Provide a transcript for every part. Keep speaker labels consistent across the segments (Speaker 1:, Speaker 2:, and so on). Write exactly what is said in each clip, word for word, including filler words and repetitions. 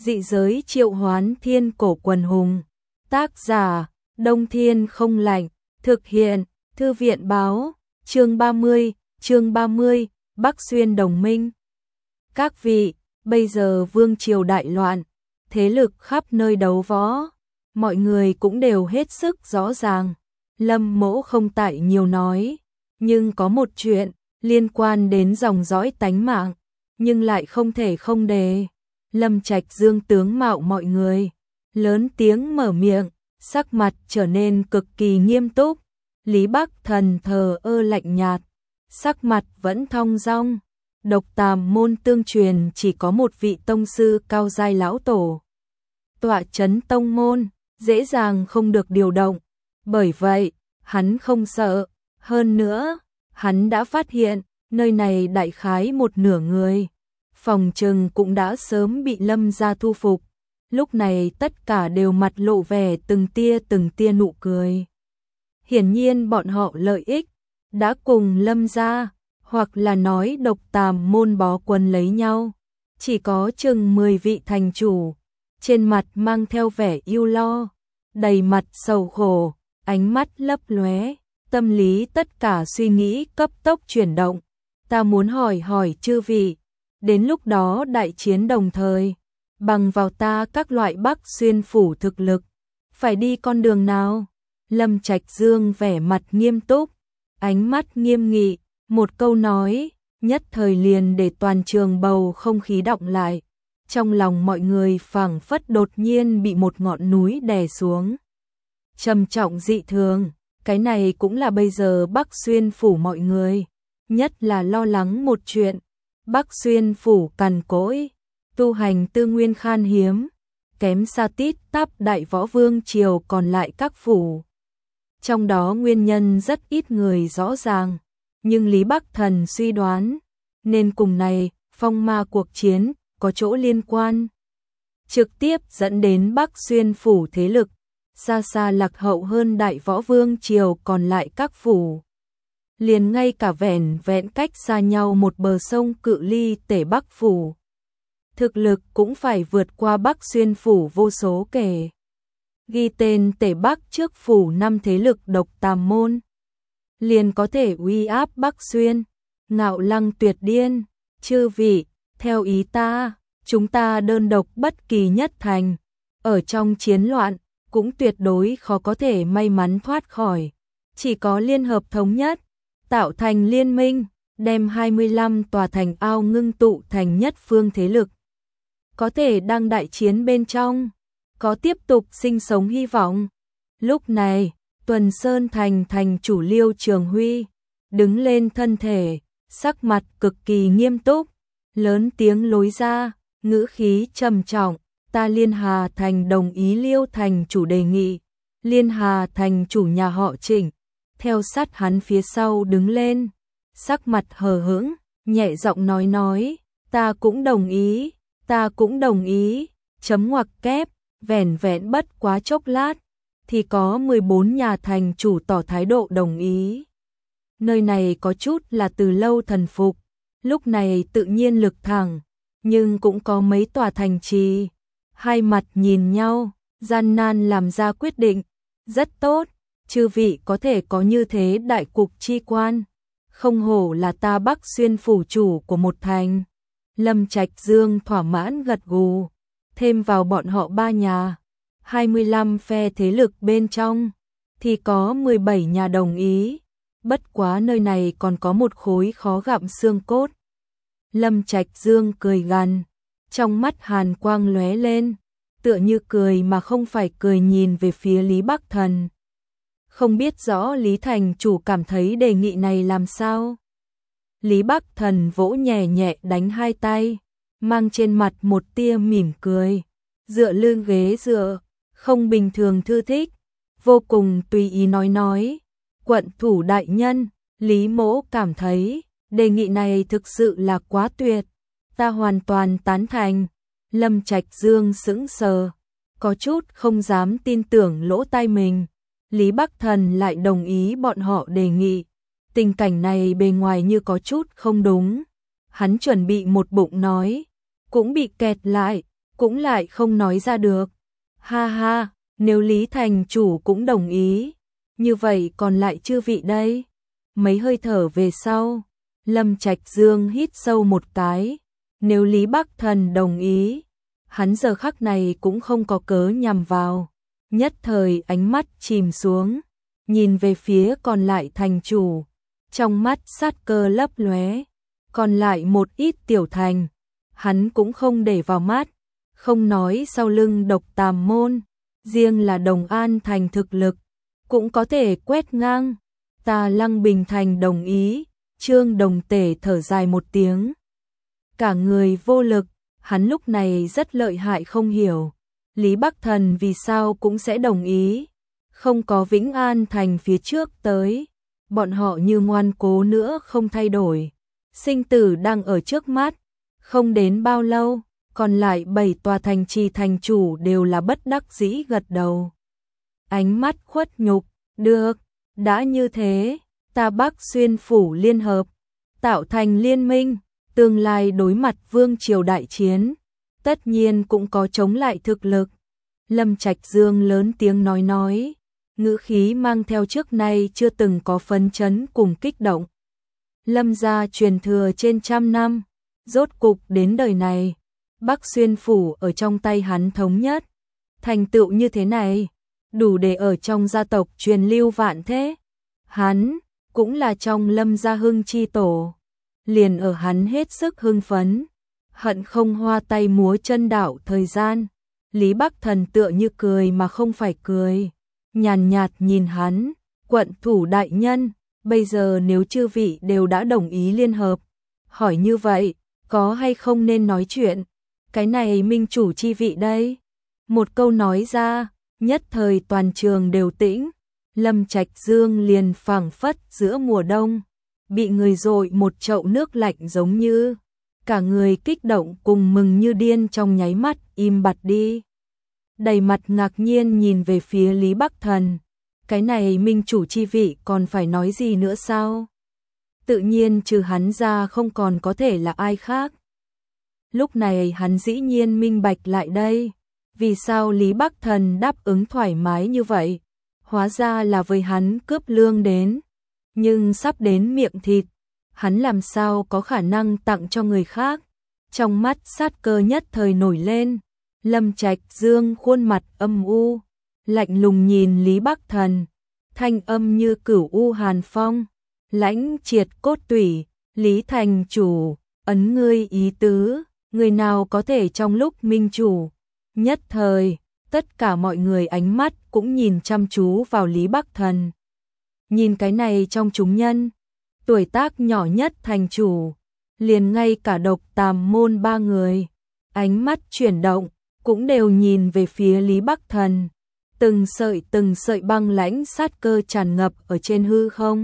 Speaker 1: Dị giới triệu hoán thiên cổ quần hùng. Tác giả, Đông Thiên không lạnh. Thực hiện, Thư viện báo. Chương ba mươi, chương ba mươi, Bắc Xuyên đồng minh. Các vị, bây giờ vương triều đại loạn, thế lực khắp nơi đấu võ, mọi người cũng đều hết sức rõ ràng. Lâm Mỗ không tại nhiều nói, nhưng có một chuyện liên quan đến dòng dõi tánh mạng, nhưng lại không thể không đề. Lâm Trạch Dương tướng mạo mọi người, lớn tiếng mở miệng, sắc mặt trở nên cực kỳ nghiêm túc. Lý Bắc Thần thờ ơ lạnh nhạt, sắc mặt vẫn thong dong. Độc Tàm môn tương truyền chỉ có một vị tông sư cao giai lão tổ tọa chấn tông môn, dễ dàng không được điều động. Bởi vậy, hắn không sợ. Hơn nữa, hắn đã phát hiện, nơi này đại khái một nửa người phòng trừng cũng đã sớm bị Lâm gia thu phục. Lúc này tất cả đều mặt lộ vẻ từng tia từng tia nụ cười. Hiển nhiên bọn họ lợi ích đã cùng Lâm gia, hoặc là nói Độc Tàm môn bó quân lấy nhau. Chỉ có chừng mười vị thành chủ, trên mặt mang theo vẻ ưu lo, đầy mặt sầu khổ, ánh mắt lấp lóe, tâm lý tất cả suy nghĩ cấp tốc chuyển động. Ta muốn hỏi hỏi chư vị, đến lúc đó đại chiến đồng thời, bằng vào ta các loại Bắc Xuyên phủ thực lực, phải đi con đường nào? Lâm Trạch Dương vẻ mặt nghiêm túc, ánh mắt nghiêm nghị, một câu nói, nhất thời liền để toàn trường bầu không khí đọng lại. Trong lòng mọi người phảng phất đột nhiên bị một ngọn núi đè xuống. Trầm trọng dị thường, cái này cũng là bây giờ Bắc Xuyên phủ mọi người, nhất là lo lắng một chuyện. Bắc Xuyên phủ cằn cỗi, tu hành tư nguyên khan hiếm, kém xa tít tắp đại võ vương triều còn lại các phủ. Trong đó nguyên nhân rất ít người rõ ràng, nhưng Lý Bắc Thần suy đoán, nên cùng này, phong ma cuộc chiến, có chỗ liên quan. Trực tiếp dẫn đến Bắc Xuyên phủ thế lực, xa xa lạc hậu hơn đại võ vương triều còn lại các phủ. Liền ngay cả vẻn vẹn cách xa nhau một bờ sông cự ly Tể Bắc phủ, thực lực cũng phải vượt qua Bắc Xuyên phủ vô số kể. Ghi tên Tể Bắc trước phủ năm thế lực Độc Tàm môn, liền có thể uy áp Bắc Xuyên. Ngạo Lăng tuyệt điên, chư vị, theo ý ta, chúng ta đơn độc bất kỳ nhất thành, ở trong chiến loạn, cũng tuyệt đối khó có thể may mắn thoát khỏi. Chỉ có liên hợp thống nhất, tạo thành liên minh, đem hai mươi lăm tòa thành ao ngưng tụ thành nhất phương thế lực. Có thể đang đại chiến bên trong, có tiếp tục sinh sống hy vọng. Lúc này, Tuần Sơn thành thành chủ Liêu Trường Huy, đứng lên thân thể, sắc mặt cực kỳ nghiêm túc, lớn tiếng lối ra, ngữ khí trầm trọng, ta Liên Hà thành đồng ý Liêu thành chủ đề nghị. Liên Hà thành chủ nhà họ Trịnh, theo sát hắn phía sau đứng lên, sắc mặt hờ hững, nhẹ giọng nói nói, ta cũng đồng ý, ta cũng đồng ý, chấm ngoặc kép, vẻn vẹn bất quá chốc lát, thì có mười bốn nhà thành chủ tỏ thái độ đồng ý. Nơi này có chút là từ lâu thần phục, lúc này tự nhiên lực thẳng, nhưng cũng có mấy tòa thành trì, hai mặt nhìn nhau, gian nan làm ra quyết định. Rất tốt, chư vị có thể có như thế đại cục chi quan, không hổ là ta Bắc Xuyên phủ chủ của một thành. Lâm Trạch Dương thỏa mãn gật gù, thêm vào bọn họ ba nhà, hai mươi lăm phe thế lực bên trong, thì có mười bảy nhà đồng ý. Bất quá nơi này còn có một khối khó gặm xương cốt. Lâm Trạch Dương cười gằn, trong mắt hàn quang lóe lên, tựa như cười mà không phải cười nhìn về phía Lý Bắc Thần. Không biết rõ Lý thành chủ cảm thấy đề nghị này làm sao? Lý Bắc Thần vỗ nhẹ nhẹ đánh hai tay, mang trên mặt một tia mỉm cười, dựa lưng ghế dựa, không bình thường thư thích, vô cùng tùy ý nói nói, quận thủ đại nhân, Lý mỗ cảm thấy, đề nghị này thực sự là quá tuyệt, ta hoàn toàn tán thành. Lâm Trạch Dương sững sờ, có chút không dám tin tưởng lỗ tai mình, Lý Bắc Thần lại đồng ý bọn họ đề nghị. Tình cảnh này bề ngoài như có chút không đúng, hắn chuẩn bị một bụng nói, cũng bị kẹt lại, cũng lại không nói ra được. Ha ha, nếu Lý thành chủ cũng đồng ý, như vậy còn lại chư vị đây. Mấy hơi thở về sau, Lâm Trạch Dương hít sâu một cái, nếu Lý Bắc Thần đồng ý, hắn giờ khắc này cũng không có cớ nhằm vào. Nhất thời ánh mắt chìm xuống, nhìn về phía còn lại thành chủ, trong mắt sát cơ lấp lóe, còn lại một ít tiểu thành, hắn cũng không để vào mắt, không nói sau lưng Độc Tàm môn, riêng là Đồng An thành thực lực, cũng có thể quét ngang. Ta Lăng Bình thành đồng ý, Trương Đồng Tể thở dài một tiếng. Cả người vô lực, hắn lúc này rất lợi hại không hiểu. Lý Bắc Thần vì sao cũng sẽ đồng ý, không có Vĩnh An thành phía trước tới, bọn họ như ngoan cố nữa không thay đổi. Sinh tử đang ở trước mắt, không đến bao lâu, còn lại bảy tòa thành trì thành chủ đều là bất đắc dĩ gật đầu. Ánh mắt khuất nhục, được, đã như thế, ta Bắc Xuyên phủ liên hợp, tạo thành liên minh, tương lai đối mặt vương triều đại chiến, tất nhiên cũng có chống lại thực lực. Lâm Trạch Dương lớn tiếng nói nói, ngữ khí mang theo trước nay chưa từng có phấn chấn cùng kích động. Lâm gia truyền thừa trên trăm năm, rốt cục đến đời này, Bắc Xuyên phủ ở trong tay hắn thống nhất, thành tựu như thế này, đủ để ở trong gia tộc truyền lưu vạn thế. Hắn cũng là trong Lâm gia hưng chi tổ, liền ở hắn hết sức hưng phấn, hận không hoa tay múa chân đảo thời gian. Lý Bắc Thần tựa như cười mà không phải cười, nhàn nhạt nhìn hắn, quận thủ đại nhân, bây giờ nếu chư vị đều đã đồng ý liên hợp, hỏi như vậy, có hay không nên nói chuyện, cái này minh chủ chi vị đây. Một câu nói ra, nhất thời toàn trường đều tĩnh, Lâm Trạch Dương liền phảng phất giữa mùa đông, bị người dội một chậu nước lạnh giống như, cả người kích động cùng mừng như điên trong nháy mắt im bặt đi. Đầy mặt ngạc nhiên nhìn về phía Lý Bắc Thần, cái này minh chủ chi vị còn phải nói gì nữa sao? Tự nhiên trừ hắn ra không còn có thể là ai khác. Lúc này hắn dĩ nhiên minh bạch lại đây, vì sao Lý Bắc Thần đáp ứng thoải mái như vậy? Hóa ra là với hắn cướp lương đến, nhưng sắp đến miệng thịt, hắn làm sao có khả năng tặng cho người khác? Trong mắt sát cơ nhất thời nổi lên, Lâm Trạch Dương khuôn mặt âm u, lạnh lùng nhìn Lý Bắc Thần, thanh âm như cửu u hàn phong, lãnh triệt cốt tủy, Lý thành chủ, ấn ngươi ý tứ, người nào có thể trong lúc minh chủ. Nhất thời, tất cả mọi người ánh mắt cũng nhìn chăm chú vào Lý Bắc Thần. Nhìn cái này trong chúng nhân, tuổi tác nhỏ nhất thành chủ, liền ngay cả Độc Tàm môn ba người, ánh mắt chuyển động, cũng đều nhìn về phía Lý Bắc Thần. Từng sợi từng sợi băng lãnh sát cơ tràn ngập ở trên hư không.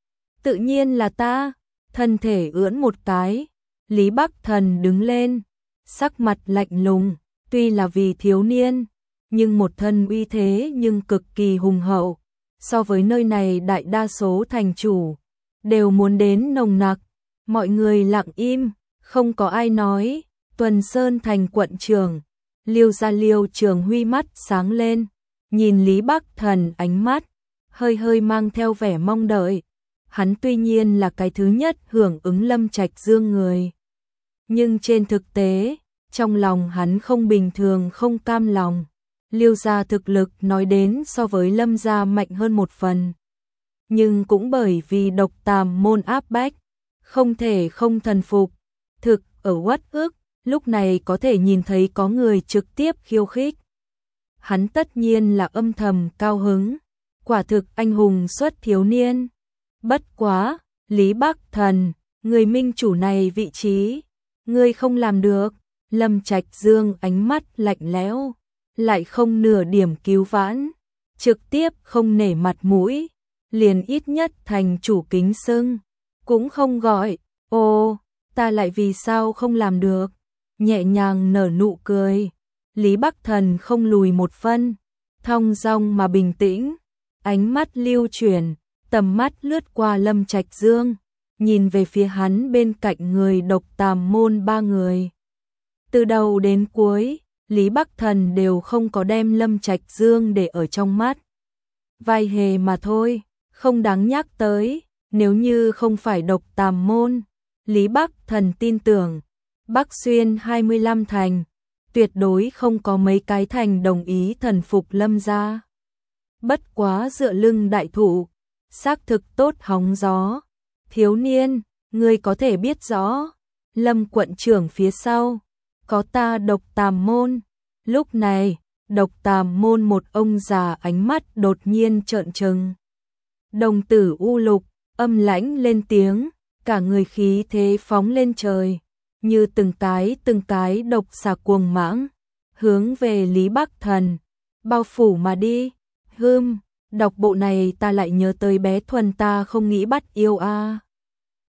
Speaker 1: Tự nhiên là ta, thân thể ưỡn một cái, Lý Bắc Thần đứng lên, sắc mặt lạnh lùng, tuy là vì thiếu niên, nhưng một thân uy thế nhưng cực kỳ hùng hậu, so với nơi này đại đa số thành chủ, đều muốn đến nồng nặc. Mọi người lặng im, không có ai nói. Tuần Sơn thành quận trưởng, Liêu gia Liêu Trường Huy mắt sáng lên, nhìn Lý Bắc Thần ánh mắt, hơi hơi mang theo vẻ mong đợi. Hắn tuy nhiên là cái thứ nhất hưởng ứng Lâm Trạch Dương người, nhưng trên thực tế, trong lòng hắn không bình thường không cam lòng. Liêu gia thực lực nói đến so với Lâm gia mạnh hơn một phần, nhưng cũng bởi vì Độc Tàm môn áp bách, không thể không thần phục. Thực ở uất ức, lúc này có thể nhìn thấy có người trực tiếp khiêu khích, hắn tất nhiên là âm thầm cao hứng. Quả thực anh hùng xuất thiếu niên. Bất quá, Lý Bắc Thần, người minh chủ này vị trí, ngươi không làm được. Lâm Trạch Dương ánh mắt lạnh lẽo, lại không nửa điểm cứu vãn, trực tiếp không nể mặt mũi, liền ít nhất thành chủ kính xưng, cũng không gọi. Ồ, ta lại vì sao không làm được? Nhẹ nhàng nở nụ cười, Lý Bắc Thần không lùi một phân, thong dong mà bình tĩnh, ánh mắt lưu chuyển, tầm mắt lướt qua Lâm Trạch Dương, nhìn về phía hắn bên cạnh người Độc Tàm môn ba người. Từ đầu đến cuối, Lý Bắc Thần đều không có đem Lâm Trạch Dương để ở trong mắt. Vai hề mà thôi, không đáng nhắc tới, nếu như không phải độc tàm môn, Lý Bắc Thần tin tưởng, Bắc Xuyên hai mươi lăm thành, tuyệt đối không có mấy cái thành đồng ý thần phục Lâm gia. Bất quá dựa lưng đại thụ, xác thực tốt hóng gió. Thiếu niên, ngươi có thể biết rõ, Lâm quận trưởng phía sau, có ta độc tàm môn. Lúc này, độc tàm môn một ông già ánh mắt đột nhiên trợn trừng. Đồng tử u lục, âm lãnh lên tiếng, cả người khí thế phóng lên trời, như từng cái từng cái độc xà cuồng mãng, hướng về Lý Bắc Thần, bao phủ mà đi. Hưm, đọc bộ này ta lại nhớ tới bé Thuần ta không nghĩ bắt yêu a. À.